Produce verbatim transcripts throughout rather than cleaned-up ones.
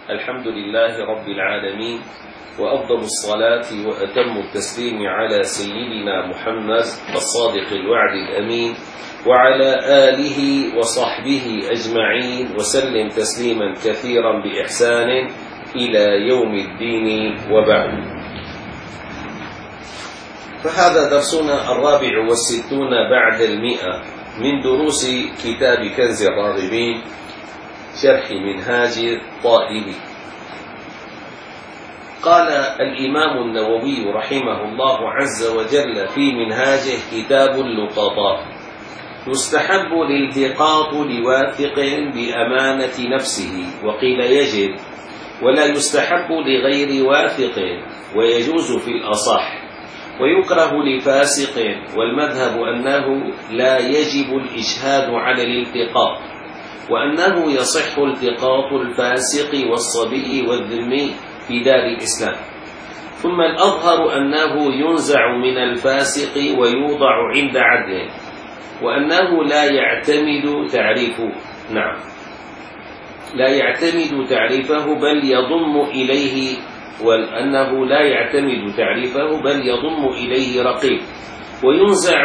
الحمد لله رب العالمين، وأفضل الصلاة وأتم التسليم على سيدنا محمد الصادق الوعد الأمين وعلى آله وصحبه أجمعين، وسلم تسليما كثيرا بإحسان إلى يوم الدين، وبعد. فهذا درسنا الرابع والستون بعد المئة من دروس كتاب كنز الراغبين شرح منهاج الطائب. قال الإمام النووي رحمه الله عز وجل في منهاجه: كتاب اللقطاء. يستحب الالتقاط لواثق بأمانة نفسه، وقيل يجب، ولا يستحب لغير واثق، ويجوز في الأصح، ويكره لفاسق، والمذهب أنه لا يجب الإشهاد على الالتقاط، وأنه يصح التقاط الفاسق والصبي والذمي في دار الإسلام. ثم الأظهر أنه ينزع من الفاسق ويوضع عند عدله، وأنه لا يعتمد تعريفه نعم لا يعتمد تعريفه بل يضم إليه وأنه لا يعتمد تعريفه بل يضم إليه رقيب، وينزع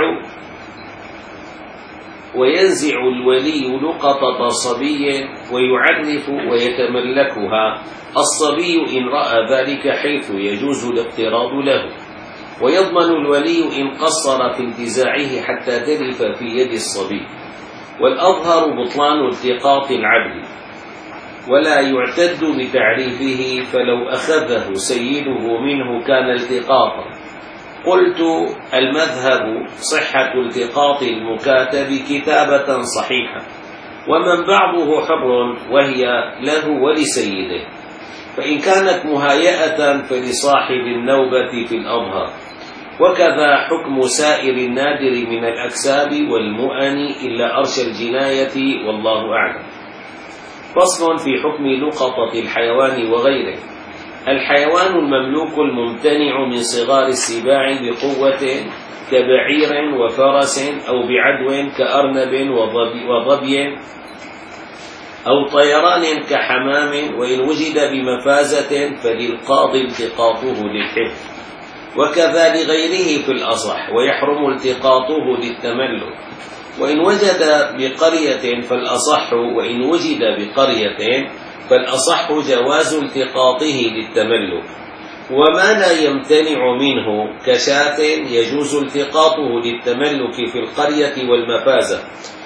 وينزع الولي لقطة صبي ويعرف ويتملكها الصبي إن رأى ذلك حيث يجوز الاقتراض له، ويضمن الولي إن قصر في انتزاعه حتى تلف في يد الصبي. والأظهر بطلان التقاط العبد، ولا يعتد بتعريفه، فلو أخذه سيده منه كان التقاطا. قلت: المذهب صحة التقاط المكاتب كتابة صحيحة، ومن بعضه حر وهي له ولسيده، فإن كانت مهيئة فلصاحب النوبة في الأظهر، وكذا حكم سائر النادر من الأكساب والمؤن إلا أرش الجناية، والله أعلم. فصل في حكم لقطة الحيوان وغيره. الحيوان المملوك الممتنع من صغار السباع بقوة كبعير وفرس، أو بعدو كأرنب وظبي، أو طيران كحمام، وإن وجد بمفازة فللقاضي التقاطه للحفظ، وكذا لغيره في الأصح، ويحرم التقاطه للتملك. وإن وجد بقرية فالأصح، وإن وجد بقرية فالأصح جواز التقاطه للتملك. وما لا يمتنع منه كشاة يجوز التقاطه للتملك في القرية والمفازة،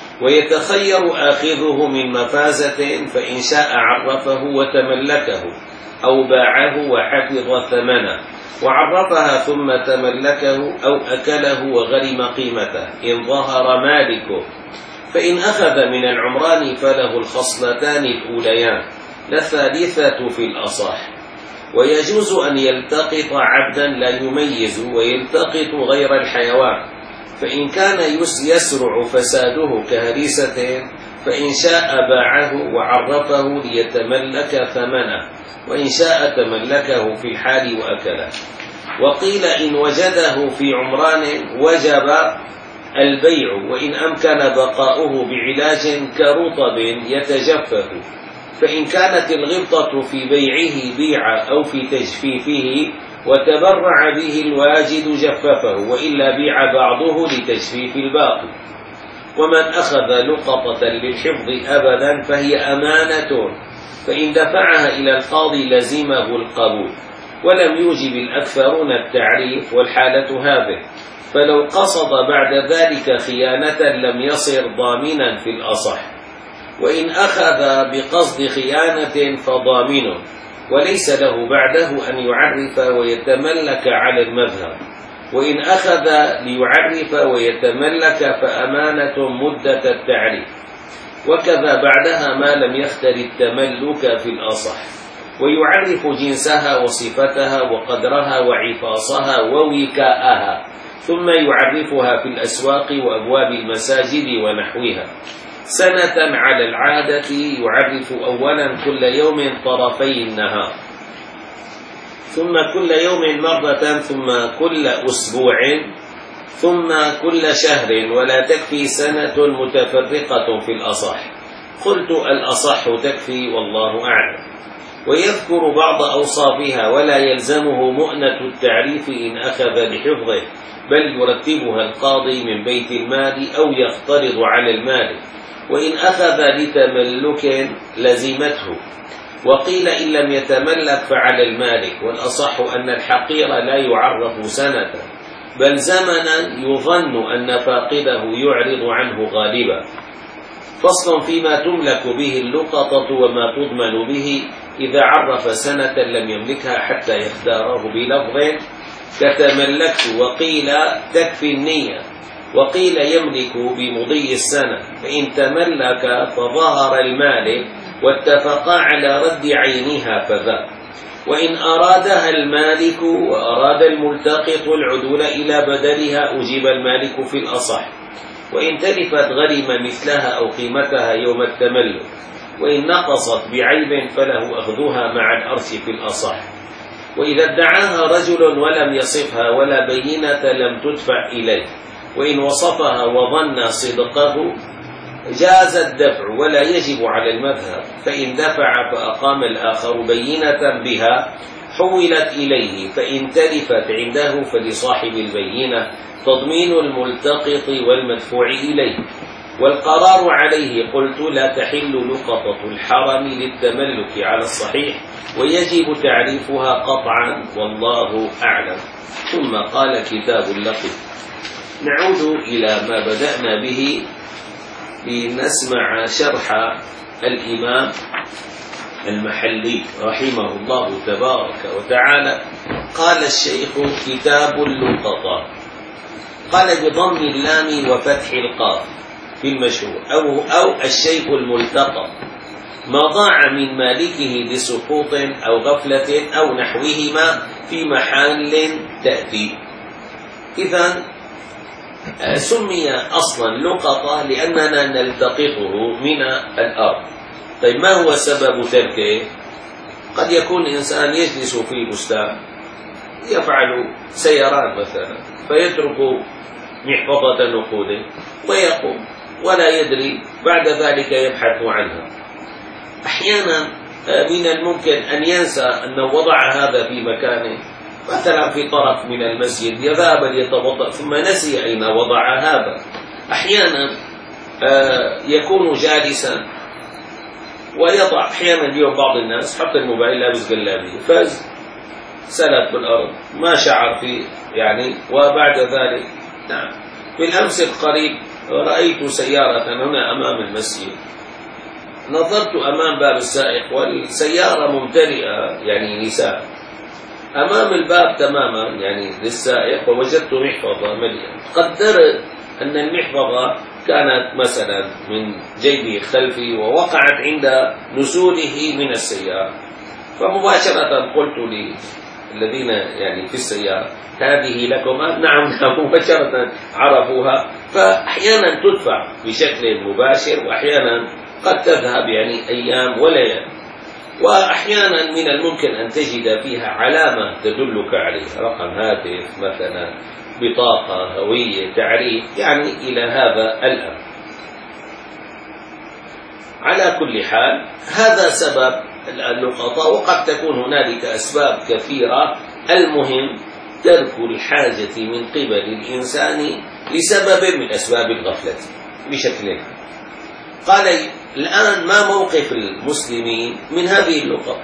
ويتخير آخذه من مفازة، فإن شاء عرفه وتملكه، أو باعه وحفظ ثمنه وعرفها ثم تملكه، أو أكله وغرم قيمته إن ظهر مالكه. فإن أخذ من العمران فله الخصلتان الأوليان، الثالثة في الأصح. ويجوز أن يلتقط عبدا لا يميز ويلتقط غير الحيوان، فإن كان يسرع فساده كهريسة، فإن شاء باعه وعرفه ليتملك ثمنه، وإن شاء تملكه في الحال وأكله. وقيل إن وجده في عمران وجب البيع، وإن أمكن بقاؤه بعلاج كرطب يتجفف، فإن كانت الغبطة في بيعه بيع أو في تجفيفه وتبرع به الواجد جففه، وإلا بيع بعضه لتجفيف الباقي. ومن أخذ لقطة للحفظ أبدا فهي أمانة، فإن دفعها إلى القاضي لزمه القبول، ولم يوجب الأكثرون التعريف، والحالة هذه. فلو قصد بعد ذلك خيانة لم يصر ضامنا في الأصح، وإن أخذ بقصد خيانة فضامن، وليس له بعده أن يعرف ويتملك على المذهب. وإن أخذ ليعرف ويتملك فأمانة مدة التعريف، وكذا بعدها ما لم يختر التملك في الأصح، ويعرف جنسها وصفتها وقدرها وعفاصها ووكاءها، ثم يعرفها في الأسواق وأبواب المساجد ونحوها سنة على العادة. يعرف أولا كل يوم طرفي النهار، ثم كل يوم مرة، ثم كل أسبوع، ثم كل شهر، ولا تكفي سنة متفرقة في الأصح. قلت الأصح تكفي والله أعلم. ويذكر بعض أوصافها ولا يلزمه مؤنة التعريف إن أخذ بحفظه، بل يرتبها القاضي من بيت المال أو يقترض على المالك، وإن أخذ لتملك لزمته. وقيل إن لم يتملك فعلى المالك، والأصح أن الحقير لا يعرف سنة بل زمنا يظن أن فاقده يعرض عنه غالبا. فصل فيما تملك به اللقطة وما تضمن به. إذا عرف سنة لم يملكها حتى يختاره بلفظ كتملكت، وقيل تكفي النية، وقيل يملك بمضي السنة. فإن تملك فظهر المالك واتفقا على رد عينها فذا. وإن أرادها المالك وأراد الملتقط العدول إلى بدلها أجيب المالك في الأصح. وإن تلفت غرم مثلها أو قيمتها يوم التملك، وإن نقصت بعيب فله أخذها مع الأرث في الأصح. وإذا ادعاها رجل ولم يصفها ولا بينة لم تدفع إليه، وإن وصفها وظن صدقه جاز الدفع ولا يجب على المذهب. فإن دفع فأقام الآخر بينة بها حولت إليه، فإن تلفت عنده فلصاحب البينة تضمين الملتقط والمدفوع إليه. والقرار عليه قلت لا تحل لقطة الحرم للتملك على الصحيح، ويجب تعريفها قطعا والله أعلم. ثم قال كتاب اللقط. نعود إلى ما بدأنا به لنسمع شرح الإمام المحلي رحمه الله تبارك وتعالى. قال الشيخ كتاب اللقطة، قال بضم اللام وفتح القاف في المشهور، أو, أو الشيء الملتقط ما ضاع من مالكه بسقوط أو غفلة أو نحوهما في محل تأتي. إذن سمي أصلا لقطة لأننا نلتقطه من الأرض. طيب ما هو سبب تركه؟ قد يكون إنسان يجلس في بستان يفعل سيران مثلا فيترك محفظة نقوده ويقوم ولا يدري، بعد ذلك يبحث عنها. أحيانا من الممكن أن ينسى أنه وضع هذا في مكانه، مثلا في طرف من المسجد يذهب ليتوضأ ثم نسي أين وضع هذا. أحيانا يكون جالسا ويضع، أحيانا اليوم بعض الناس حط الموبايل لابس جلابيه فاز سلت بالأرض ما شعر فيه يعني، وبعد ذلك نعم. بالأمس القريب رأيت سيارة هنا أمام المسجد، نظرت أمام باب السائق والسيارة ممتلئة يعني نساء أمام الباب تماما يعني للسائق، ووجدت محفظة مليئة. قدرت أن المحفظة كانت مثلا من جيبه الخلفي ووقعت عند نزوله من السيارة، فمباشرة قلت للذين يعني في السيارة هذه لكم؟ نعم مباشرة عرفوها. فأحيانا تدفع بشكل مباشر، وأحيانا قد تذهب يعني أيام وليالي، وأحيانا من الممكن أن تجد فيها علامة تدلك عليها، رقم هاتف مثلا، بطاقة، هوية، تعريف، يعني إلى هذا الأمر. على كل حال هذا سبب اللقطة، وقد تكون هنالك أسباب كثيرة. المهم ترك الحاجة من قبل الإنسان لسبب من أسباب الغفلة بشكل عام. قال الآن ما موقف المسلمين من هذه اللقطة؟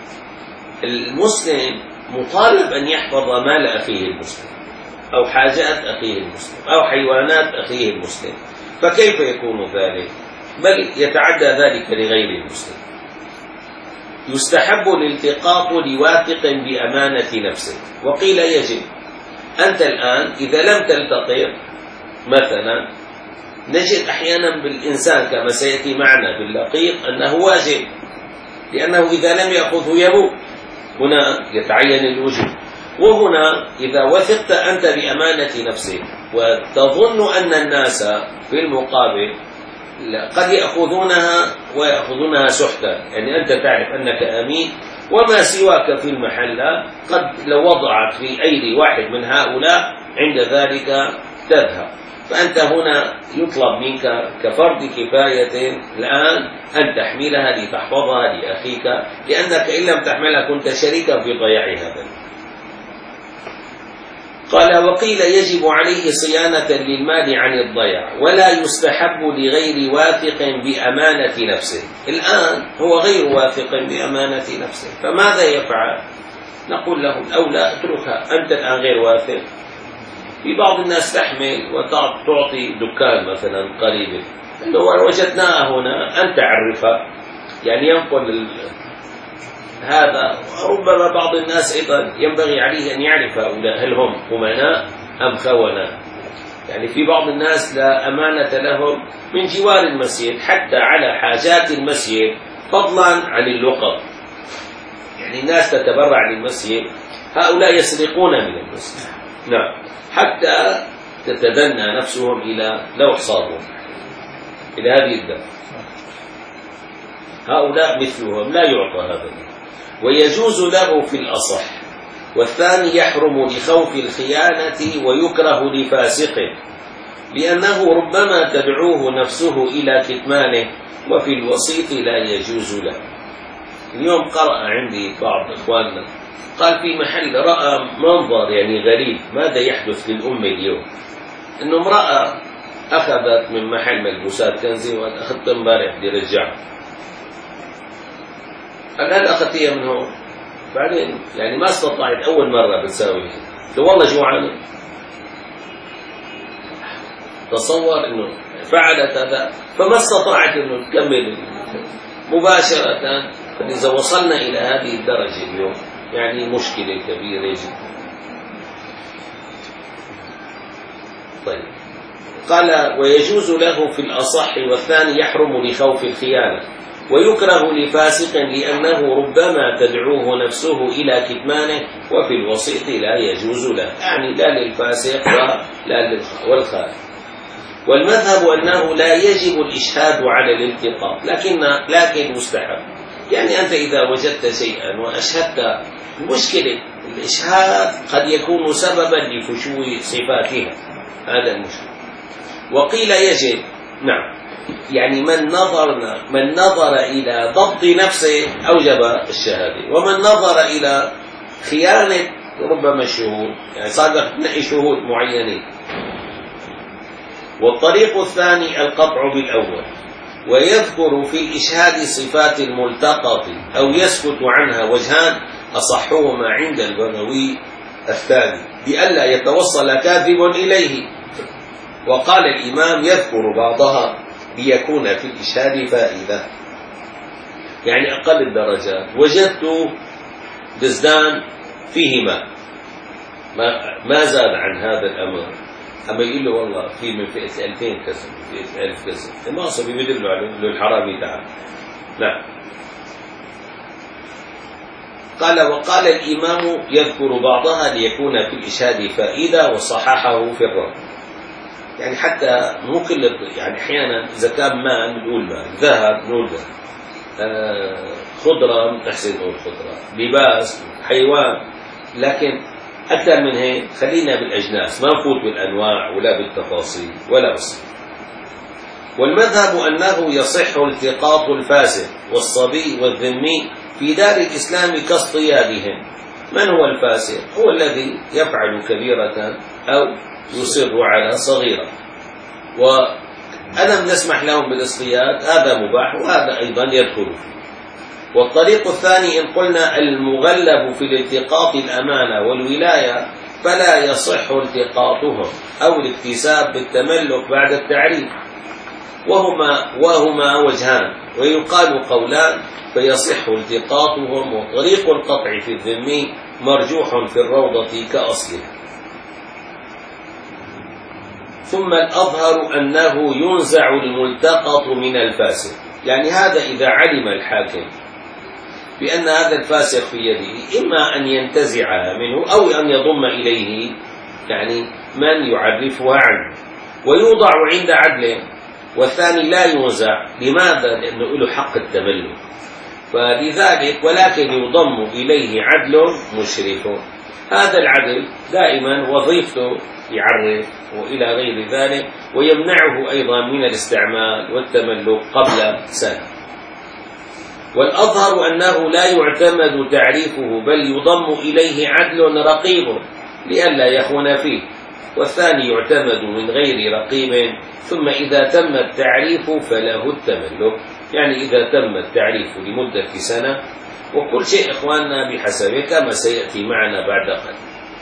المسلم مطالب أن يحفظ مال أخيه المسلم أو حاجات أخيه المسلم أو حيوانات أخيه المسلم، فكيف يكون ذلك؟ بل يتعدى ذلك لغير المسلم. يستحب الالتقاط لواثق بأمانة نفسه، وقيل يجب. أنت الآن إذا لم تلتقط مثلا، نجد أحيانا بالإنسان كما سيأتي معنا باللقيط أنه واجب، لأنه إذا لم يأخذه يموت، هنا يتعين الوجوب. وهنا إذا وثقت أنت بأمانة نفسك وتظن أن الناس في المقابل قد يأخذونها ويأخذونها سحتا، يعني أنت تعرف أنك أمين وما سواك في المحل قد لو وضعت في أيدي واحد من هؤلاء عند ذلك تذهب. فأنت هنا يطلب منك كفرد كفاية الآن أن تحملها لتحفظها لأخيك، لأنك إن لم تحملها كنت شريكا في ضياع هذا. قال: وقيل يجب عليه صيانة للمال عن الضياع، ولا يستحب لغير واثق بأمانة نفسه. الآن هو غير واثق بأمانة نفسه، فماذا يفعل؟ نقول له الأولى اتركها، أنت الآن غير واثق. في بعض الناس تحمل وتعطي دكان مثلا قريب، لو وجدناها هنا أن تعرفها، يعني ينقل هذا. ربما بعض الناس أيضا ينبغي عليه أن يعرف هؤلاء هل هم أمناء أم خونة. يعني في بعض الناس لا أمانة لهم من جوار المسجد حتى على حاجات المسجد، فضلا عن اللقط. يعني الناس تتبرع للمسجد، هؤلاء يسرقون من المسجد، نعم، حتى تتدنى نفسهم إلى لو حصادهم إلى هذه الدرجة. هؤلاء مثلهم لا يعطى هذا، ويجوز له في الأصح. والثاني يحرم لخوف الخيانة ويكره لفاسقه، لأنه ربما تدعوه نفسه إلى كتمانه، وفي الوسيط لا يجوز له. اليوم قرأ عندي بعض إخواننا قال في محل رأى منظر يعني غريب، ماذا يحدث للأمة اليوم؟ إنه امرأة أخذت من محل ملبوسات كنزي، وأنا أخذت امبارح بدي رجعها. الآن أخذتيها من هون، بعدين يعني ما استطاعت، أول مرة بتساوي لو والله جوعانة. تصور إنه فعلت هذا، فما استطاعت إنه تكمل مباشرة. إذا وصلنا إلى هذه الدرجة اليوم يعني مشكلة كبيرة جدا. طيب، قال: ويجوز له في الأصح، والثاني يحرم لخوف الخيانة ويكره لفاسق، لأنه ربما تدعوه نفسه إلى كتمانه، وفي الوسيط لا يجوز له، يعني لا للفاسق ولا والخائن. والمذهب أنه لا يجب الإشهاد على الالتقاط، لكن لكن مستحب. يعني أنت إذا وجدت شيئا وأشهدت، المشكلة الإشهاد قد يكون سببا لفشو صفاتها، هذا المشكلة. وقيل يجب، نعم، يعني من نظرنا من نظر إلى ضبط نفسه أوجب الشهادة، ومن نظر إلى خيانة ربما الشهود، يعني صار نحي شهود معينين. والطريق الثاني القطع بالأول، ويذكر في الإشهاد صفات الملتقط أو يسكت عنها وجهان، أصحهما عند البغوي الثاني، بألا يتوصل كاذب إليه. وقال الإمام: يذكر بعضها ليكون في الإشهاد فائدة. يعني أقل الدرجات، وجدت بزدان فيه ماء، ما زاد عن هذا الأمر، أما يقول له والله في من فئة ألفين كذا، فئة ألف كذا، المعصب يدل عليه الحرامي تعال. نعم. قال: وقال الإمام: يذكر بعضها ليكون في الإشهاد فائدة، وصححه في الرد. يعني حتى مو كل، يعني أحيانا إذا كان ماء بنقول ماء، ذهب نقول ذهب، آه خضرة نحسن نقول خضرة، لباس، حيوان، لكن أكثر من هيك خلينا بالأجناس، ما نفوت بالأنواع ولا بالتفاصيل ولا بالصفات. والمذهب أنه يصح التقاط الفاسق والصبي والذمي في دار الإسلام كاصطيادهم. من هو الفاسق؟ هو الذي يفعل كبيرة أو يصر على صغيرة، وألم نسمح لهم بالاصطياد، هذا مباح وهذا أيضا يدخل فيه. والطريق الثاني إن قلنا المغلب في الالتقاط الأمانة والولاية، فلا يصح التقاطهم أو الاكتساب بالتملك بعد التعريف، وهما وهما وجهان، ويقال قولان، فيصح التقاطهم. وطريق القطع في الذمي مرجوح في الروضة كأصله. ثم الأظهر أنه ينزع الملتقط من الفاسق، يعني هذا إذا علم الحاكم بأن هذا الفاسق في يده، إما أن ينتزعها منه أو أن يضم إليه يعني من يعرفها عنه ويوضع عند عدله، والثاني لا ينزع. لماذا؟ لأنه له حق التملك، فلذلك ولكن يضم إليه عدل مشرف. هذا العدل دائما وظيفته يعرف وإلى غير ذلك، ويمنعه أيضا من الاستعمال والتملك قبل سنة. والأظهر أنه لا يعتمد تعريفه بل يضم إليه عدل رقيب لئلا يخون فيه، والثاني يعتمد من غير رقيب، ثم إذا تم التعريف فله التملك، يعني إذا تم التعريف لمدة سنة. وكل شيء إخواننا بحسبه كما سيأتي معنا بعد قليل.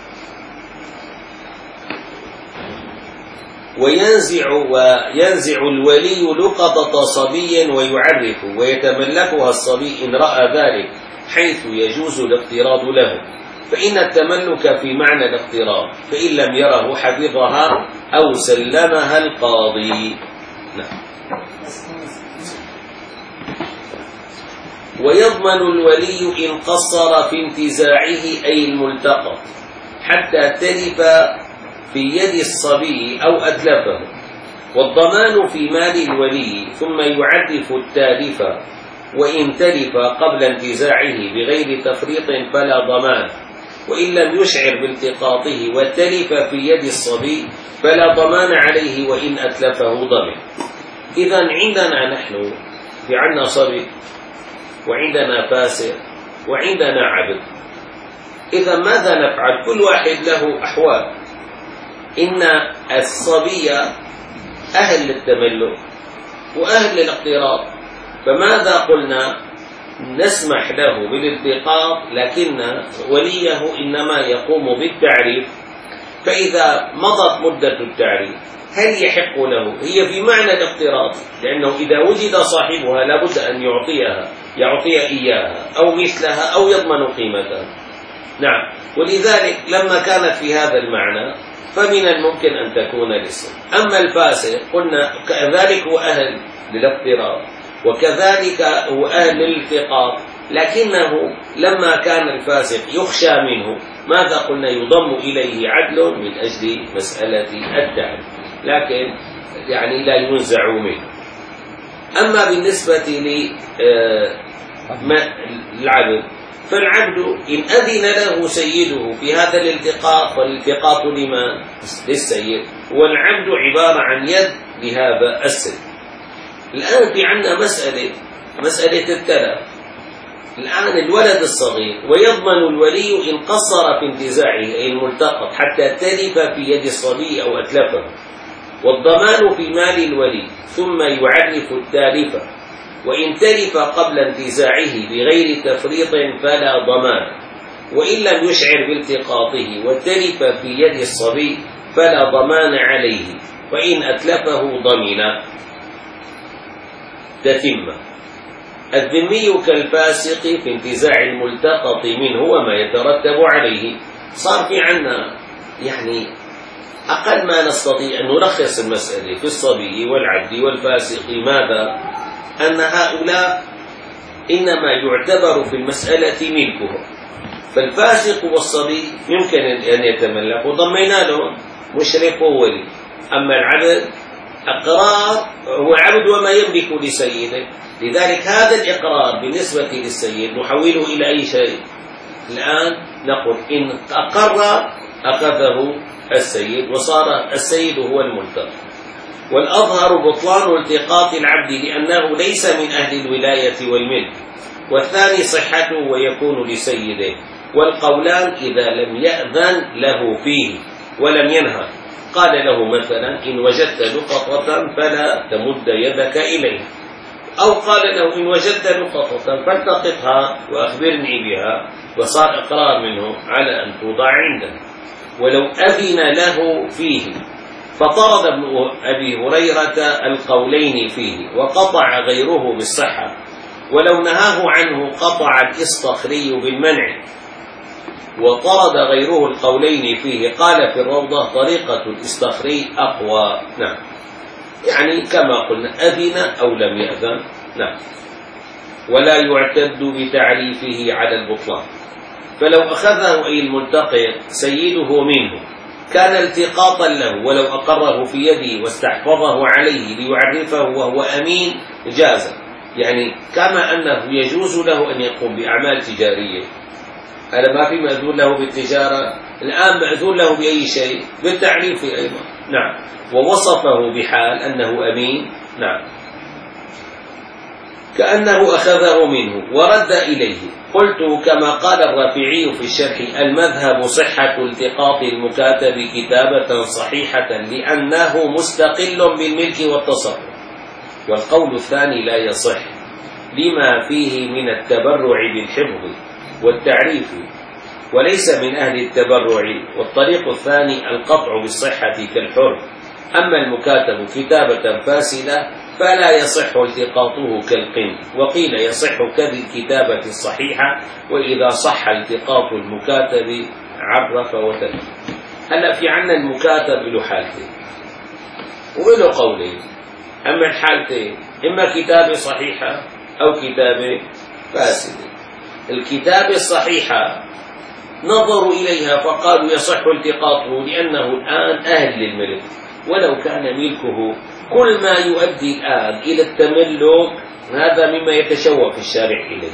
وينزع وينزع الولي لقطة صبي ويعرف ويتملكها الصبي إن رأى ذلك حيث يجوز الاقتراض له، فإن التملك في معنى الاقتراض، فإن لم يره حفظها أو سلمها القاضي. نعم. ويضمن الولي إن قصر في انتزاعه أي الملتقط حتى تلف في يد الصبي أو أتلفه، والضمان في مال الولي، ثم يعرف التالف، وإن تلف قبل انتزاعه بغير تفريط فلا ضمان، وإن لم يشعر بالتقاطه وتلف في يد الصبي فلا ضمان عليه وإن أتلفه ضمن. إذا عندنا نحن في عنا صبي وعندنا فاسق وعندنا عبد، إذا ماذا نفعل؟ كل واحد له أحوال. إن الصبي أهل للتملك وأهل للاقتراض، فماذا قلنا؟ نسمح له بالالتقاط، لكن وليه إنما يقوم بالتعريف. فإذا مضت مدة التعريف هل يحق له؟ هي في معنى الاقتراض، لأنه إذا وجد صاحبها لابد أن يعطيها يعطي إياها أو مثلها أو يضمن قيمتها. نعم. ولذلك لما كانت في هذا المعنى فمن الممكن أن تكون للصبي. أما الفاسق قلنا كذلك هو أهل للاقتراض وكذلك هو أهل للالتقاط، لكنه لما كان الفاسق يخشى منه ماذا قلنا؟ يضم إليه عدل من أجل مسألة التعريف، لكن يعني لا ينزع منه. أما بالنسبة للعبد فالعبد إن أذن له سيده في هذا الالتقاط فالالتقاط لمن؟ للسيد، والعبد عبارة عن يد لهذا السيد. الآن في عندنا مسألة مسألة التلف. الآن الولد الصغير ويضمن الولي إن قصر في انتزاعه أي الملتقط حتى تلف في يد الصبي أو أتلفه، والضمان في مال الولي، ثم يعرف التالف، وإن تلف قبل انتزاعه بغير تفريط فلا ضمان، وإن لم يشعر بالتقاطه وتلف في يد الصبي فلا ضمان عليه، وإن أتلفه ضمن. تتم. الذمي كالفاسق في انتزاع الملتقط منه وما يترتب عليه. صار في عنا يعني أقل ما نستطيع أن نلخص المسألة في الصبي والعبد والفاسق ماذا؟ أن هؤلاء إنما يعتبر في المسألة ملكهم، فالفاسق والصبي يمكن أن يتملكوا ضمينا لهم مشرف وولي. أما العبد أقرار هو عبد وما يملك لسيده، لذلك هذا الإقرار بالنسبة للسيد نحوله إلى أي شيء؟ الآن نقول إن أقر أخذه السيد وصار السيد هو الملتقط. والأظهر بطلان التقاط العبد لأنه ليس من أهل الولاية والملك، والثاني صحته ويكون لسيده. والقولان إذا لم يأذن له فيه ولم ينهى، قال له مثلا إن وجدت لقطة فلا تمد يدك إليها، أو قال له إن وجدت لقطة فالتقطها وأخبرني بها، وصار إقرار منه على أن توضع عنده. ولو أذن له فيه فطرد ابن أبي هريرة القولين فيه وقطع غيره بالصحة، ولو نهاه عنه قطع الإصطخري بالمنع، وطرد غيره القولين فيه. قال في الروضة طريقة الإصطخري أقوى. نعم. يعني كما قلنا أذن أو لم يأذن. نعم. ولا يعتد بتعريفه على البطلان. فلو أخذه أي الملتقط سيده منه كان التقاطا له، ولو أقره في يده واستحفظه عليه ليعرفه وهو أمين جاز، يعني كما أنه يجوز له أن يقوم بأعمال تجارية هذا ما في مأذون له بالتجارة، الآن مأذون له بأي شيء؟ بالتعريف أيضا. نعم. ووصفه بحال أنه أمين. نعم. كأنه أخذه منه ورد إليه. قلت كما قال الرافعي في الشرح: المذهب صحة التقاط المكاتب كتابة صحيحة لأنه مستقل بالملك والتصرف. والقول الثاني لا يصح لما فيه من التبرع بالحفظ والتعريف، وليس من أهل التبرع. والطريق الثاني القطع بالصحة كالحر. أما المكاتب كتابة فاسدة فلا يصح التقاطه كالقن. وقيل يصح كالكتابة الصحيحة، وإذا صح التقاط المكاتب عرف وتلف. هلا في عنا المكاتب له حالتين وله قولين. أما الحالتين إما كتابة صحيحة أو كتابة فاسدة. الكتابة الصحيحة نظروا إليها فقالوا يصح التقاطه لأنه الآن أهل للملك، ولو كان ملكه كل ما يؤدي الآن إلى التملك هذا مما يتشوق الشارع إليه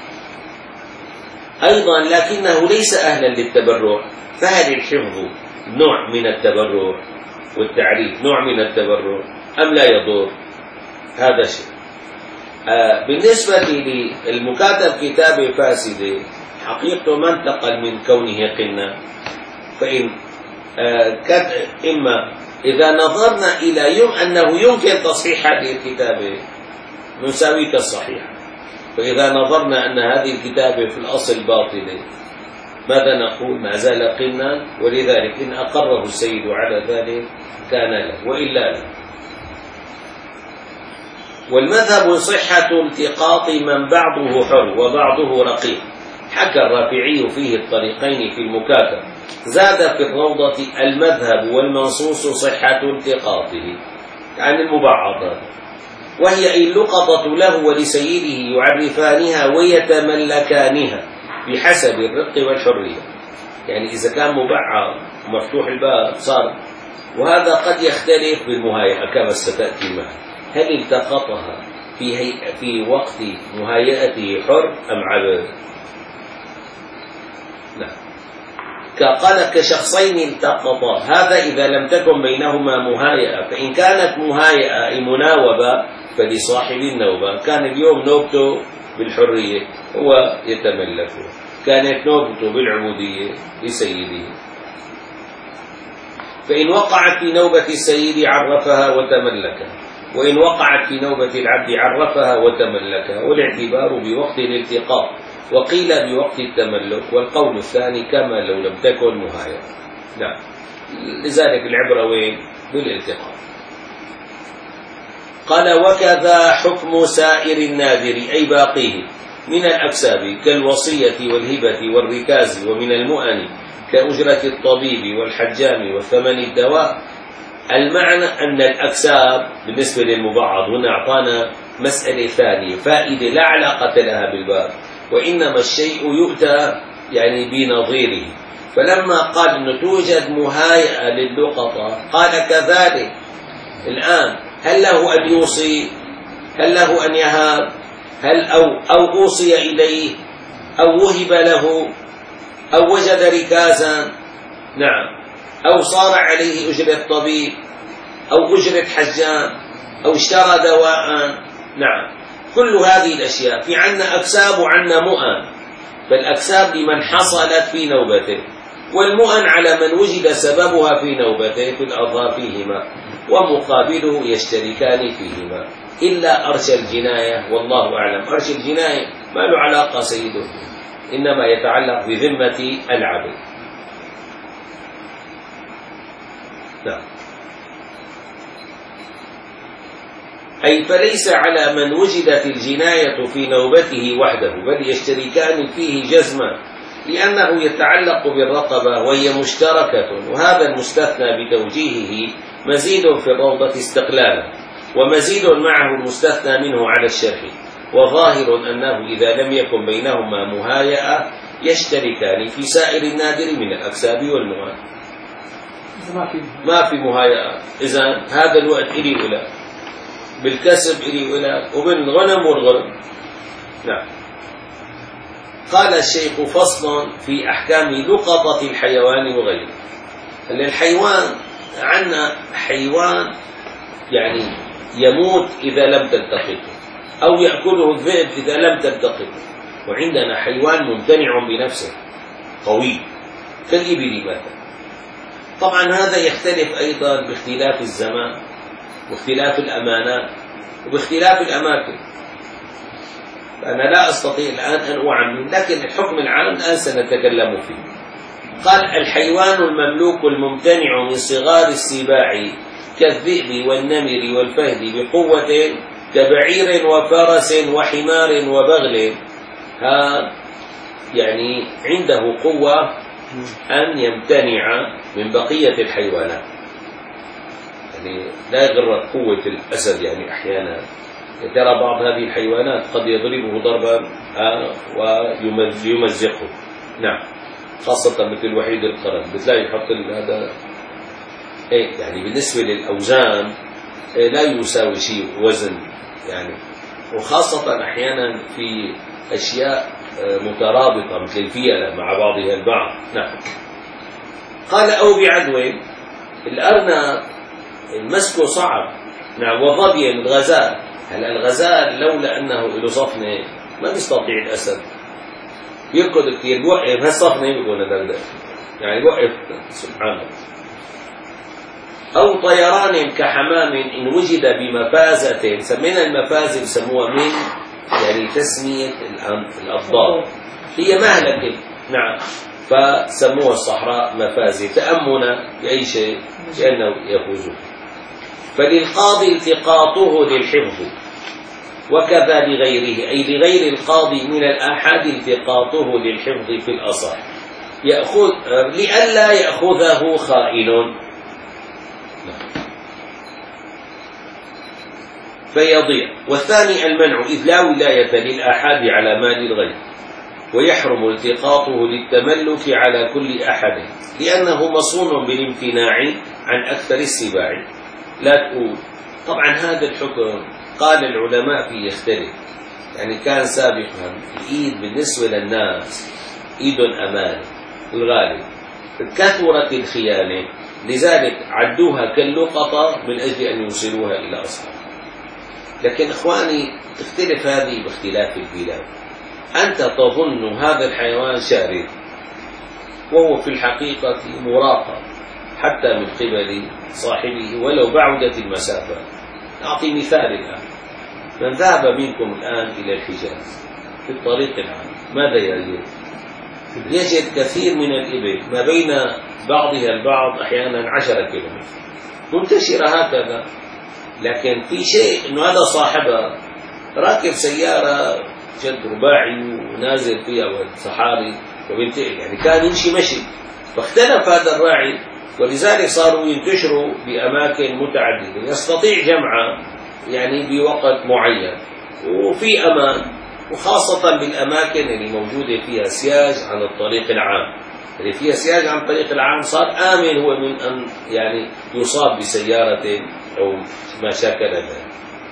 أيضا، لكنه ليس أهلا للتبرع. فهل الحفظ نوع من التبرع والتعريف نوع من التبرع أم لا يضر؟ هذا شيء. آه بالنسبة للمكاتب كتابة فاسدة حقيقته ما انتقل من كونه قنة. فإن آه إما إذا نظرنا إلى يوم أنه يمكن تصحيح هذه الكتابة نساوي كالصحيحة، فإذا نظرنا أن هذه الكتابة في الأصل باطلة ماذا نقول؟ ما زال قنا، ولذلك إن أقره السيد على ذلك كان له وإلا لا. والمذهب صحة التقاط من بعضه حر وبعضه رقيق. حكى الرافعي فيه الطريقين في المكاتب. زاد في الروضة: المذهب والمنصوص صحة التقاطه عن المبعضات، وهي إن لقطت له ولسيده يعرفانها ويتملكانها بحسب الرق والحرية. يعني إذا كان مبعض ومفتوح الباب صار، وهذا قد يختلف بالمهايئة كما ستأتي معه. هل التقطها في, هي... في وقت مهايئته حر أم عبد؟ نعم. قال كشخصين التقطا، هذا إذا لم تكن بينهما مهايئة. فإن كانت مهايئة أي مناوبة فلصاحب النوبة. كان اليوم نوبته بالحرية هو يتملكه، كانت نوبته بالعبودية لسيده. فإن وقعت في نوبة السيد عرفها وتملكها، وإن وقعت في نوبة العبد عرفها وتملكها. والاعتبار بوقت الالتقاط، وقيل بوقت التملك، والقول الثاني كما لو لم تكن مهاية. نعم. لذلك العبرة وين؟ بالالتقاط. قال: وكذا حكم سائر النادر أي باقيه من الأكساب كالوصية والهبة والركاز، ومن المؤن كأجرة الطبيب والحجام وثمن الدواء. المعنى أن الأكساب بالنسبة للمبعض، هنا أعطانا مسألة ثانية فائدة لا علاقة لها بالباب، وإنما الشيء يؤتى يعني بنظيره. فلما قال أنه توجد مهايئة لللقطة قال كذلك الآن هل له أن يوصي؟ هل له أن يهاب؟ هل أو, أو أوصي إليه أو وهب له أو وجد ركازا؟ نعم. أو صار عليه أجرة طبيب أو أجرة حجام أو اشترى دواء. نعم. كل هذه الأشياء في عنا أكساب وعنا مؤن. فالأكساب لمن حصلت في نوبته، والمؤن على من وجد سببها في نوبته في الأضاء فيهما، ومقابله يشتركان فيهما إلا أرش الجناية. والله أعلم. أرش الجناية ما له علاقة سيده، إنما يتعلق بذمة العبد. نعم. أي فليس على من وجدت الجناية في نوبته وحده، بل يشتركان فيه جزما، لأنه يتعلق بالرقبة وهي مشتركة. وهذا المستثنى بتوجيهه مزيد في الروضة استقلالا، ومزيد معه المستثنى منه على الشرح. وظاهر أنه إذا لم يكن بينهما مهايئة يشتركان في سائر النادر من الأكساب والمؤن. ما في مهايئة، إذن هذا الوقت إلي ولا بالكسب إلي ولا، وبالغنم والغرم. نعم. قال الشيخ فصل في أحكام لقطة الحيوان وغيره. الحيوان عندنا حيوان يعني يموت إذا لم تلتقطه أو يأكله الذئب إذا لم تلتقطه، وعندنا حيوان ممتنع بنفسه قوي كالإبل مثلا. طبعا هذا يختلف أيضا باختلاف الزمان واختلاف الأمانات وباختلاف الأماكن. أنا لا أستطيع الآن أن أعمم، لكن الحكم العام الآن سنتكلم فيه. قال الحيوان المملوك الممتنع من صغار السباع كالذئب والنمر والفهد بقوة كبعير وفرس وحمار وبغل، ها يعني عنده قوة أن يمتنع من بقية الحيوانات. يعني لا يغرق قوة الأسد، يعني أحيانا ترى بعض هذه الحيوانات قد يضربه ضربا ويمزقه. نعم، خاصة مثل وحيد القرن بتلاقي يحط هذا إيه، يعني بالنسبة للأوزان إيه لا يساوي شيء وزن يعني، وخاصة أحيانا في أشياء مترابطة مثل الفيلة مع بعضها البعض. نعم. قال أو بعدو، الأرنب المسك صعب. نعم. وظبي الغزال، هلا الغزال لولا أنه له صفنة ما بيستطيع الأسد، يركض كثير، بوقف هالصفنة يقول هذا يعني بوقف. سبحان الله. أو طيران كحمام إن وجد بمفازة، سمينا المفازة بسموها من يعني تسمية الأضداد، هي مهلكة. نعم. فسموها الصحراء مفازة تأمنا بأي شيء لأنه يفوز. فللقاضي التقاطه للحفظ، وكذا لغيره أي لغير القاضي من الآحاد التقاطه للحفظ في الأصح، يأخذ لئلا يأخذه خائن فيضيع. والثاني المنع، إذ لا ولاية للآحاد على مال الغير، ويحرم التقاطه للتملك على كل أحد لأنه مصون بالامتناع عن أكثر السباع. لا تقول طبعا هذا الحكم قال العلماء فيه يختلف، يعني كان سابقا الإيد بالنسبة للناس إيد أمان الغالب، كثرت الخيانة لذلك عدوها كاللقطة من أجل أن يوصلوها إلى أصحابها. لكن إخواني تختلف هذه باختلاف البلاد. أنت تظن هذا الحيوان شارد وهو في الحقيقة مراقب حتى من قبل صاحبه ولو بعدت المسافة. أعطي مثال الآن، من ذهب منكم الآن إلى الحجاز في الطريق العام ماذا يجد؟ يجد كثير من الإبل ما بين بعضها البعض أحيانا عشرة كيلومتر منتشرة هكذا، لكن في شيء أنه هذا صاحبها راكب سيارة جد رباعي ونازل فيها والصحاري وبينتقل، يعني كان يمشي مشي، فاختلف هذا الراعي، ولذلك صاروا ينتشروا بأماكن متعددة يستطيع جمعها يعني بوقت معين وفي أمان، وخاصة بالأماكن اللي موجودة فيها سياج عن الطريق العام. اللي فيها سياج عن الطريق العام صار آمن هو من أن يعني يصاب بسيارة أو ما شاكل ذلك.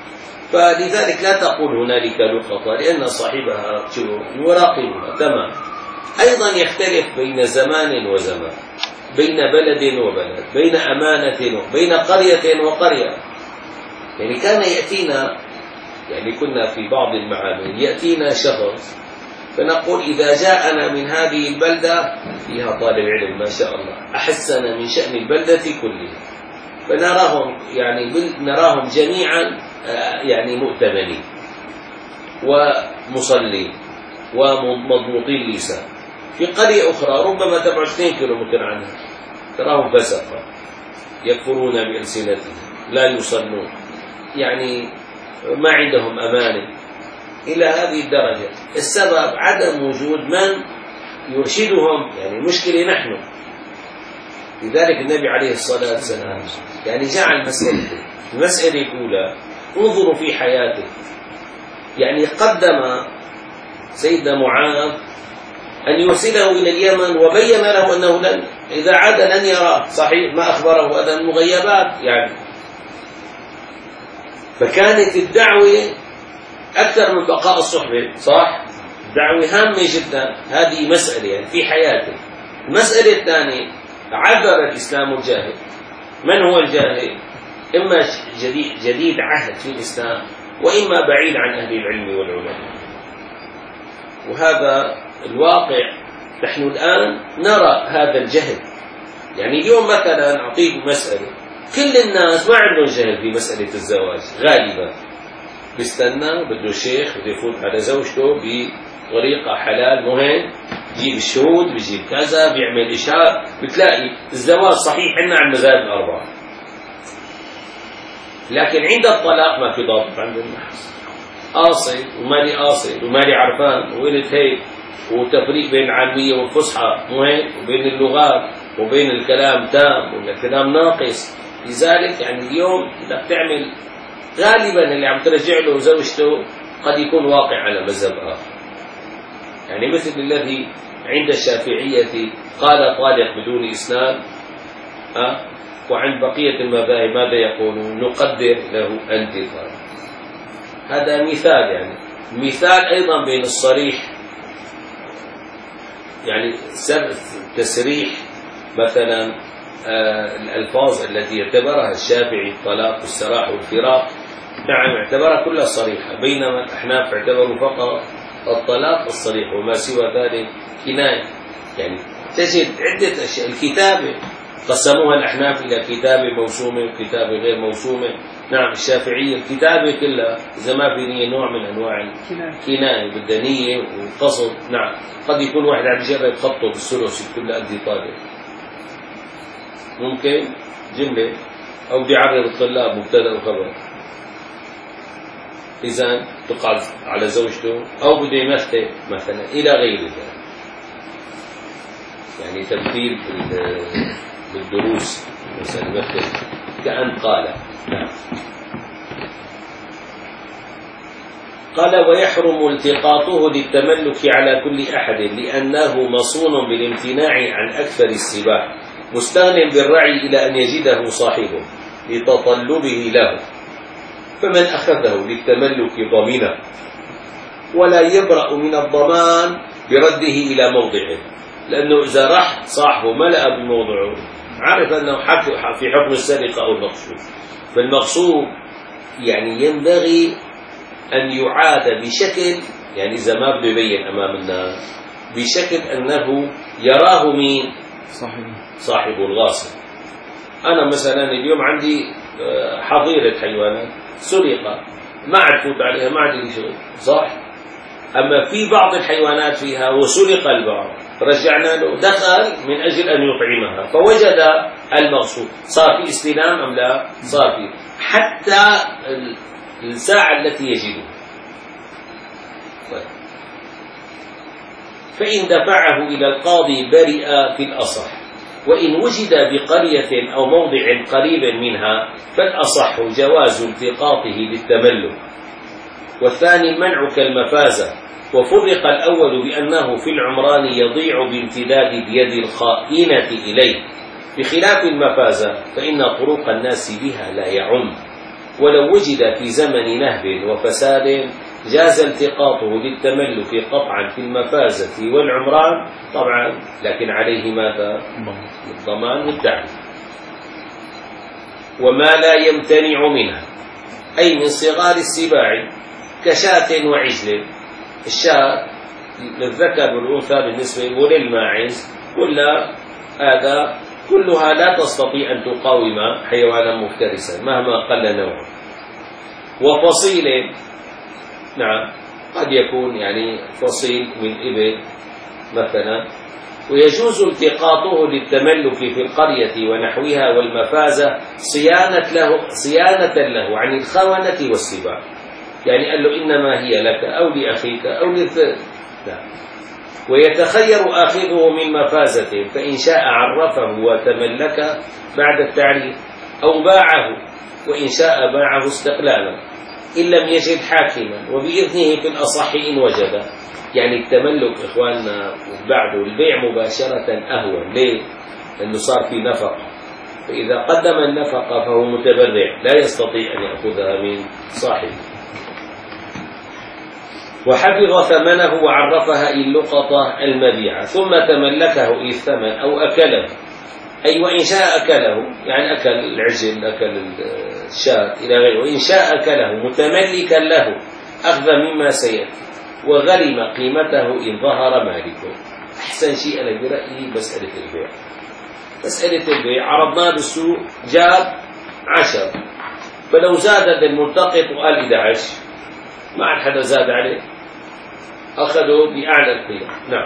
فلذلك لا تقول هنالك لقطة لأن صاحبها يراقبها. تمام. أيضا يختلف بين زمان وزمان، بين بلد وبلد، بين أمانة وبين قرية وقرية. يعني كان يأتينا، يعني كنا في بعض المعامل يأتينا شخص فنقول إذا جاءنا من هذه البلدة فيها طالب علم ما شاء الله أحسن من شأن البلدة كلها، فنراهم يعني نراهم جميعا يعني مؤتمنين ومصلين ومضبوطين اللسان. في قرية أخرى ربما تبعد اثنين كيلومتر عنها تراهم فسقة يكفرون بألسنتهم لا يصلون، يعني ما عندهم أمانة إلى هذه الدرجة. السبب عدم وجود من يرشدهم، يعني المشكلة نحن. لذلك النبي عليه الصلاة والسلام يعني جعل مسألة المسألة الأولى انظروا في حياته، يعني قدم سيدنا معاذ أن يرسله إلى اليمن وبين له أنه لن إذا عاد لن يراه، صحيح ما أخبره هذا المغيبات يعني. فكانت الدعوة أكثر من بقاء الصحبة، صح؟ دعوة هامة جدا. هذه مسألة يعني في حياته. المسألة الثانية، عذر الإسلام الجاهل. من هو الجاهل؟ إما جديد, جديد عهد في الإسلام، وإما بعيد عن أهل العلم والعلماء. وهذا الواقع. نحن الآن نرى هذا الجهل. يعني اليوم مثلا أعطيك مسألة، كل الناس ما عندهم جهل في مسألة الزواج غالبا. بيستنى بده شيخ بده يفوت على زوجته بطريقة حلال مهم، بيجيب الشهود، بيجيب كذا، بيعمل إشهار. بتلاقي الزواج صحيح عندنا على المذاهب الأربعة، لكن عند الطلاق ما في ضابط عند الناس. قاصد ومالي قاصد ومالي عرفان وقلت هيك، وتفريق بين العامية والفصحى مهم، وبين اللغات وبين الكلام تام والكلام ناقص. لذلك يعني اليوم إذا بتعمل غالبا اللي عم ترجع له زوجته قد يكون واقع على مذهب آخر. يعني مثل الذي عند الشافعية قال طالق بدون إسناد، أه؟ وعند بقية المذاهب ماذا يقولون؟ نقدر له أنت طالق. هذا مثال. يعني مثال أيضا بين الصريح، يعني تسريح مثلا آه الألفاظ التي يعتبرها الشافعي الطلاق والسراح والفراق، نعم اعتبرها كلها صريحة، بينما الأحناف اعتبروا فقط الطلاق الصريح وما سوى ذلك كناية. يعني تجد عدة أشياء. الكتابة قسموها الأحناف إلى كتابة موسومة وكتابة غير موسومة. نعم الشافعية الكتابة كلها إذا ما في نية نوع من أنواع الكناية، بدها نية وقصد. نعم قد يكون واحد عم يجرب خطه بالثلث يقول له أدي طالب، ممكن جملة، أو بده يعرض الطلاب مبتدأ وخبر، إذا تقعد على زوجته، أو بده يمثل مثلا إلى غير ذلك. يعني تمثيل بالدروس مثلا مثل كأن قال. نعم. قال ويحرم التقاطه للتملك على كل أحد لأنه مصون بالامتناع عن أكثر السباع، مستغن بالرعي إلى أن يجده صاحبه لتطلبه له، فمن أخذه للتملك ضمنه ولا يبرأ من الضمان برده إلى موضعه، لأنه إذا راح صاحبه ملأ بموضعه عارف أنه في حكم السرقة أو المقصود. فالمقصود يعني ينبغي أن يعاد بشكل، يعني إذا ما بده يبين أمام الناس، بشكل أنه يراه مين؟ صاحبه صاحب الغاصب. أنا مثلا اليوم عندي حظيرة حيوانات سرقة، ما عاد فوت عليها، ما عاد لي شغل، صح؟ أما في بعض الحيوانات فيها وسرق البعض، رجعنا له، دخل من أجل أن يطعمها فوجد المقصود، صار في استلام أم لا؟ صار في، حتى الساعة التي يجدها. فإن دفعه إلى القاضي برئ في الأصح، وإن وجد بقرية أو موضع قريب منها فالأصح جواز التقاطه للتملك، والثاني المنع كالمفازة. وفرق الأول بأنه في العمران يضيع بامتداد بيد الخائنة إليه، بخلاف المفازة فإن طرق الناس بها لا يعم، ولو وجد في زمن نهب وفساد جاز التقاطه للتملك قطعا في المفازة والعمران طبعا، لكن عليه ماذا؟ الضمان والدعم. وما لا يمتنع منها أي من صغار السباع كشاة وعجل. الشاة للذكر والأنثى بالنسبة وللماعز كلها هذا كلها لا تستطيع أن تقاوم حيوانا مفترسا مهما قل نوعه. وفصيل، نعم قد يكون يعني فصيل من إبل مثلا، ويجوز التقاطه للتملك في القرية ونحوها والمفازة صيانة له, صيانة له عن الخونة والسباع، يعني قال له إنما هي لك أو لأخيك أو للثالث. نعم. ويتخير آخذه من مفازته، فإن شاء عرفه وتملك بعد التعريف أو باعه، وإن شاء باعه استقلالا إن لم يجد حاكما، وبإذنه في الأصح إن وجد. يعني التملك إخواننا بعده البيع مباشرة أهون. ليه؟ لأنه صار في نفقة، فإذا قدم النفقة فهو متبرع لا يستطيع أن يأخذها من صاحبه. وحفظ ثمنه وعرفها إن لقطة المبيع ثم تملكه إن ثمن أو أكله، أي وإن شاء أكله، يعني أكل العجل أكل الشاة إلى غيره، وإن شاء أكله متملكا له أخذ مما سيأتي، وغرم قيمته إن ظهر مالكه. أحسن شيء أنا برأيي مسألة البيع. مسألة البيع عرضناه بالسوق جاب عشر، فلو زاد الملتقط وقال إحدى عشر ما عاد حدا زاد عليه، أخذوا بأعلى القيمة. نعم.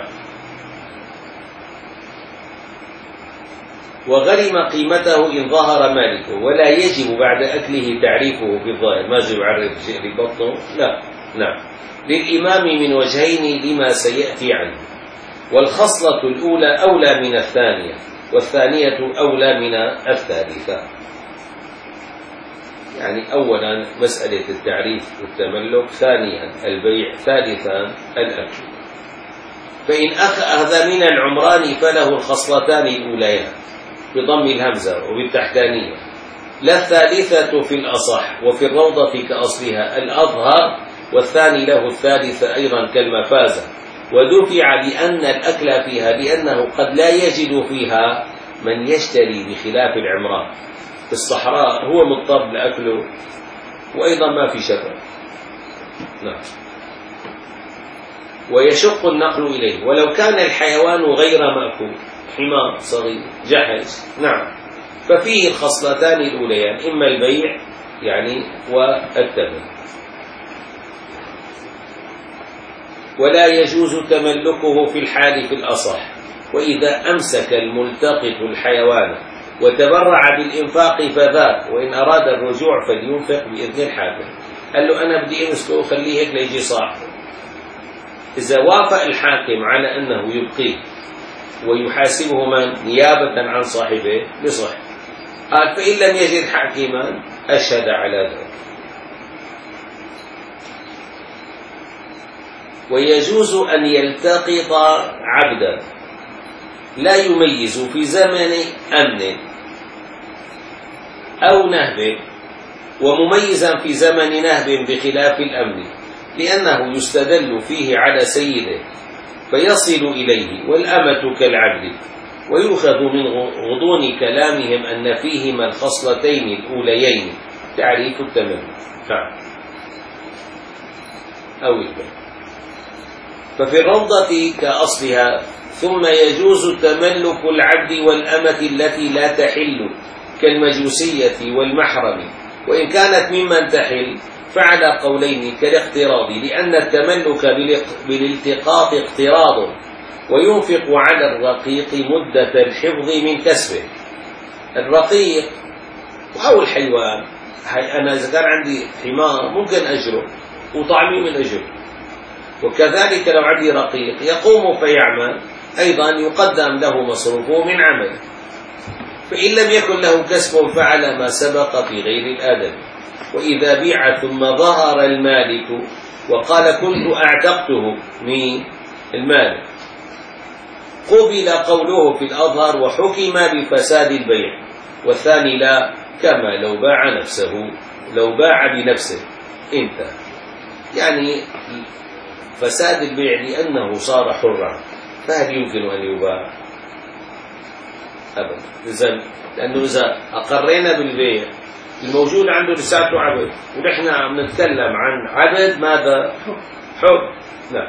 وغرم قيمته إن ظهر مالكه، ولا يجب بعد أكله تعريفه بالظاهر، ما يجب يعرف شيء ببطنه، لا. نعم. للإمام من وجهين لما سيأتي عنه، والخصلة الأولى أولى من الثانية، والثانية أولى من الثالثة. يعني أولا مسألة التعريف والتملك، ثانيا البيع، ثالثا الأكل. فإن أخذ من العمران فله الخصلتان الأوليان بضم الهمزة وبالتحتانية، لا الثالثة في الأصح، وفي الروضة كأصلها الأظهر، والثاني له الثالثة أيضا كالمفازة، ودفع لأن الأكل فيها لأنه قد لا يجد فيها من يشتري بخلاف العمران. في الصحراء هو مضطر لأكله وأيضا ما في شفع. نعم. ويشق النقل إليه، ولو كان الحيوان غير مأكول، حمار صغير جحش، نعم، ففيه الخصلتان الأوليان، إما البيع يعني والثمن. ولا يجوز تملكه في الحال في الأصح، وإذا أمسك الملتقط الحيوان وتبرع بالإنفاق فذاك، وإن أراد الرجوع فلينفق بإذن الحاكم. قال له أنا بدي أمسكه خليه هيك ليجي صاحبه. إذا وافق الحاكم على أنه يبقيه ويحاسبه من نيابة عن صاحبه بصح، قال فإن لم يجد حاكما أشهد على ذلك. ويجوز أن يلتقط عبدا لا يميز في زمن أمن أو نهب، ومميزا في زمن نهب بخلاف الأمن، لأنه يستدل فيه على سيده فيصل إليه، والأمة كالعبد. ويؤخذ من غضون كلامهم أن فيهما الخصلتين الأوليين، تعريف التملك أو البيع. ففي الروضة كأصلها. ثم يجوز تملك العبد والأمة التي لا تحل كالمجوسية والمحرم، وإن كانت ممن تحل فعلى قولين كالاقتراض، لأن التملك بالالتقاط اقتراض، وينفق على الرقيق مدة الحفظ من كسبه. الرقيق أو الحيوان، أنا إذا كان عندي حمار ممكن أجره وطعمي من أجره، وكذلك لو عندي رقيق يقوم فيعمل أيضا يقدم له مصروفه من عمله. فإن لم يكن له كسب فعل ما سبق في غير الآدم. وإذا بيع ثم ظهر المالك وقال كنت أعتقته من المالك، قبل قوله في الأظهر وحكم بفساد البيع، والثاني لا، كما لو باع نفسه، لو باع بنفسه انتهى. يعني فساد البيع لأنه صار حرا، فهل يمكن أن يباع؟ أبدا. إذن لأنه إذا أقرينا بالبيع الموجود عنده لساته عبد، ونحن عم نتكلم عن عبد ماذا؟ حر. نعم.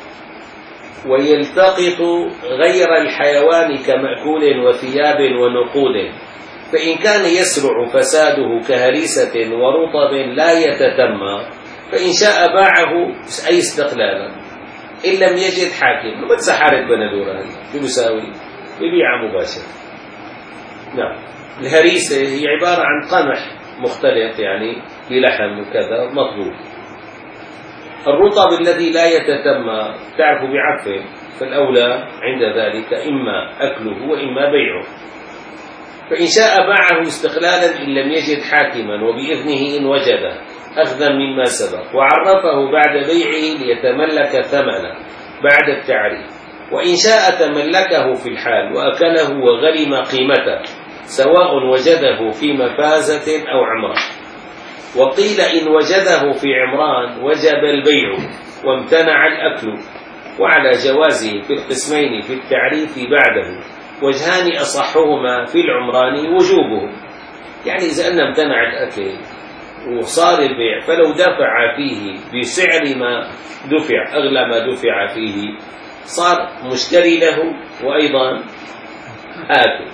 ويلتقط غير الحيوان كمأكول وثياب ونقود، فإن كان يسرع فساده كهريسة ورطب لا يتتمى فإن شاء باعه أي استقلالا، إن لم يجد حاكم. ما تسحرت بندورة شو بيساوي؟ ببيعها مباشرة. نعم. الهريسة هي عبارة عن قمح مختلط يعني بلحم وكذا مطلوب. الرطب الذي لا يتتمى تعرف بعفه، فالأولى عند ذلك إما أكله وإما بيعه. فإن شاء باعه استقلالا إن لم يجد حاكما، وبإذنه إن وجده أخذا مما سبق، وعرفه بعد بيعه ليتملك ثمنه بعد التعريف. وإن شاء تملكه في الحال وأكله وغرم قيمته، سواء وجده في مفازة أو عمران. وقيل إن وجده في عمران وجب البيع، وامتنع الأكل، وعلى جوازه في القسمين في التعريف بعده وجهان أصحهما في العمران وجوبه. يعني إذا أن امتنع الأكل وصار البيع فلو دفع فيه بسعر ما دفع أغلى ما دفع فيه صار مشتري له وأيضا آكل.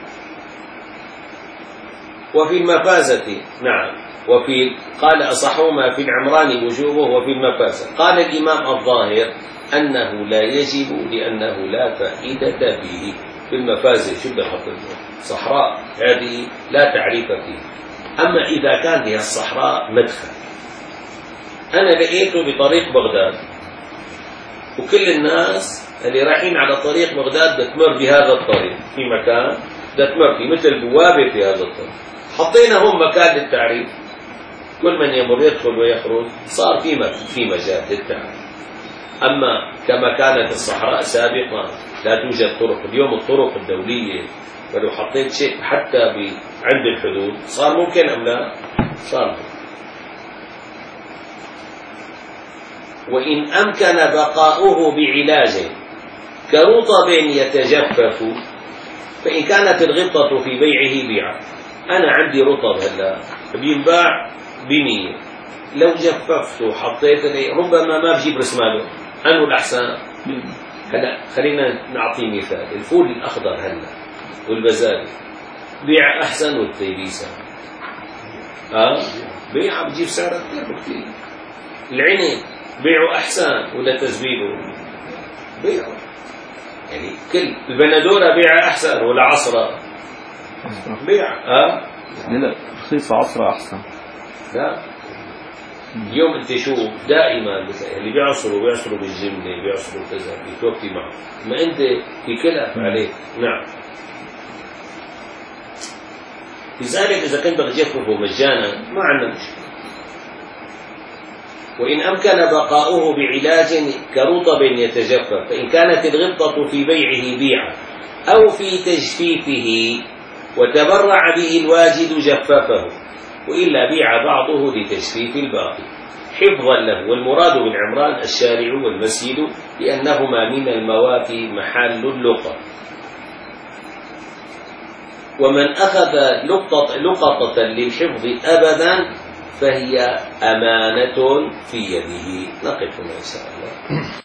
وفي المفازة نعم وفي قال أصحهما في العمران وجوبه وفي المفازة. قال الإمام الظاهر أنه لا يجب لأنه لا فائدة به. في المفازة شو بدك تحط صحراء هذه لا تعريف فيها. أما إذا كان هي الصحراء مدخل، أنا لقيته بطريق بغداد وكل الناس اللي رايحين على طريق بغداد بتمر بهذا الطريق في مكان بتمر فيه مثل بوابة في هذا الطريق، حطينا هم مكان للتعريف، كل من يمر يدخل ويخرج صار في في مجال للتعريف. أما كما كانت الصحراء سابقا لا توجد طرق، اليوم الطرق الدولية ولو حطيت شيء حتى عند الحدود صار ممكن أم لا؟ صار ممكن. وإن أمكن بقاؤه بعلاج كرطب يتجفف، فإن كانت الغبطة في بيعه بيعة. أنا عندي رطب هلا بينباع بنية، لو جففته وحطيت لي ربما ما بجيب رسماله، أنه الأحسن. هلا خلينا نعطي مثال، الفول الأخضر هلا والبزالة بيع أحسن والتيبيسة آه بيعها بجيب سعر أكثر بكثير. العنب بيعه أحسن ولا تزبيده بيعه، يعني كل البندورة بيعها أحسن ولا عصرة بيع آه لا رخيصة عصرة أحسن. لا اليوم انت شوف دائما اللي بيعصروا بيعصروا بالجمله بيعصروا كذا بتوفي معه، ما انت في كلف عليك. نعم لذلك اذا كنت بتجففه مجانا ما عندنا مشكله. وان امكن بقاؤه بعلاج كرطب يتجفف، فان كانت الغبطه في بيعه بيعه او في تجفيفه وتبرع به الواجد جففه، وإلا بيع بعضه لتجفيف الباقي حفظا له. والمراد بالعمران الشارع والمسجد لأنهما من الموافي محل اللقط. ومن أخذ لقطة, لقطة للحفظ أبدا فهي أمانة في يده. نقف هنا إن شاء الله.